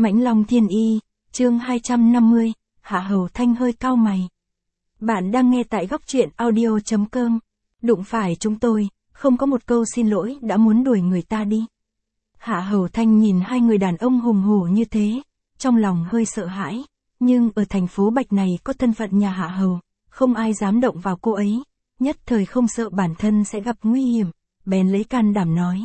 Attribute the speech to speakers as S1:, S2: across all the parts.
S1: Mãnh Long Thiên Y, chương 250, Hạ Hầu Thanh hơi cau mày. Bạn đang nghe tại góc truyện audio.com. Đụng phải chúng tôi, không có một câu xin lỗi đã muốn đuổi người ta đi. Hạ Hầu Thanh nhìn hai người đàn ông hùng hổ như thế, trong lòng hơi sợ hãi, nhưng ở thành phố Bạch này có thân phận nhà Hạ Hầu, không ai dám động vào cô ấy, nhất thời không sợ bản thân sẽ gặp nguy hiểm, bèn lấy can đảm nói.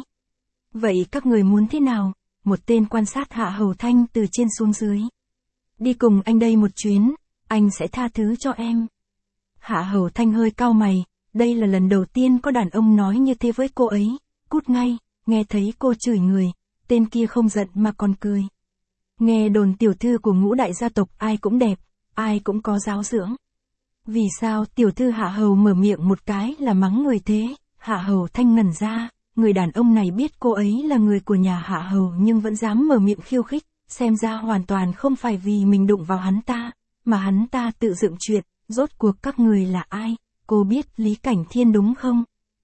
S1: Vậy các người muốn thế nào? Một tên quan sát Hạ Hầu Thanh từ trên xuống dưới. Đi cùng anh đây một chuyến, anh sẽ tha thứ cho em. Hạ Hầu Thanh hơi cau mày, đây là lần đầu tiên có đàn ông nói như thế với cô ấy, cút ngay, nghe thấy cô chửi người, tên kia không giận mà còn cười. Nghe đồn tiểu thư của Ngũ đại gia tộc ai cũng đẹp, ai cũng có giáo dưỡng. Vì sao tiểu thư Hạ Hầu mở miệng một cái là mắng người thế? Hạ Hầu Thanh ngẩn ra, người đàn ông này biết cô ấy là người của nhà Hạ Hầu nhưng vẫn dám mở miệng khiêu khích, xem ra hoàn toàn không phải vì mình đụng vào hắn ta, mà hắn ta tự dựng chuyện, rốt cuộc các người là ai, cô biết Lý Cảnh Thiên đúng không?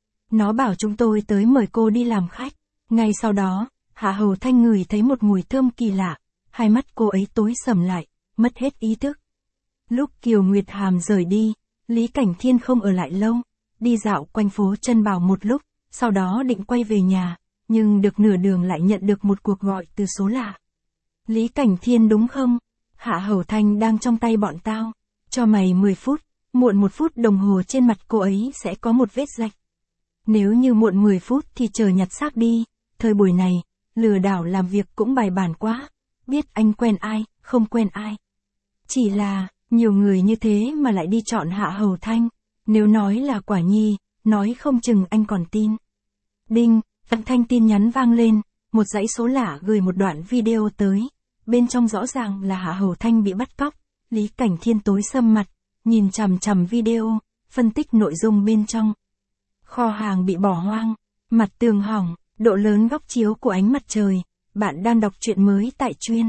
S1: Nó bảo chúng tôi tới mời cô đi làm khách, ngay sau đó, Hạ Hầu Thanh ngửi thấy một mùi thơm kỳ lạ, hai mắt cô ấy tối sầm lại, mất hết ý thức. Lúc Kiều Nguyệt Hàm rời đi, Lý Cảnh Thiên không ở lại lâu, đi dạo quanh phố Trân Bảo một lúc, sau đó định quay về nhà, nhưng được nửa đường lại nhận được một cuộc gọi từ số lạ. Lý Cảnh Thiên đúng không? Hạ Hầu Thanh đang trong tay bọn tao, cho mày 10 phút, muộn 1 phút đồng hồ trên mặt cô ấy sẽ có một vết rạch. Nếu như muộn 10 phút thì chờ nhặt xác đi, thời buổi này, lừa đảo làm việc cũng bài bản quá, biết anh quen ai, không quen ai. Chỉ là, nhiều người như thế mà lại đi chọn Hạ Hầu Thanh, nếu nói là Quả Nhi, nói không chừng anh còn tin. Đinh, âm thanh tin nhắn vang lên, một dãy số lạ gửi một đoạn video tới, bên trong rõ ràng là Hạ Hầu Thanh bị bắt cóc, Lý Cảnh Thiên tối sầm mặt, nhìn chằm chằm video, phân tích nội dung bên trong. Kho hàng bị bỏ hoang, mặt tường hỏng, độ lớn góc chiếu của ánh mặt trời, bạn đang đọc truyện mới tại chuyên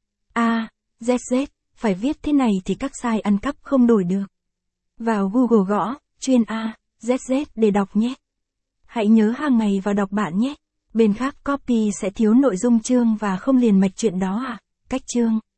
S1: ZZ, phải viết thế này thì các site ăn cắp không đổi được. Vào Google gõ, chuyên ZZ để đọc nhé. Hãy nhớ hàng ngày vào đọc bạn nhé. Bên khác copy sẽ thiếu nội dung chương và không liền mạch chuyện đó à? Cách chương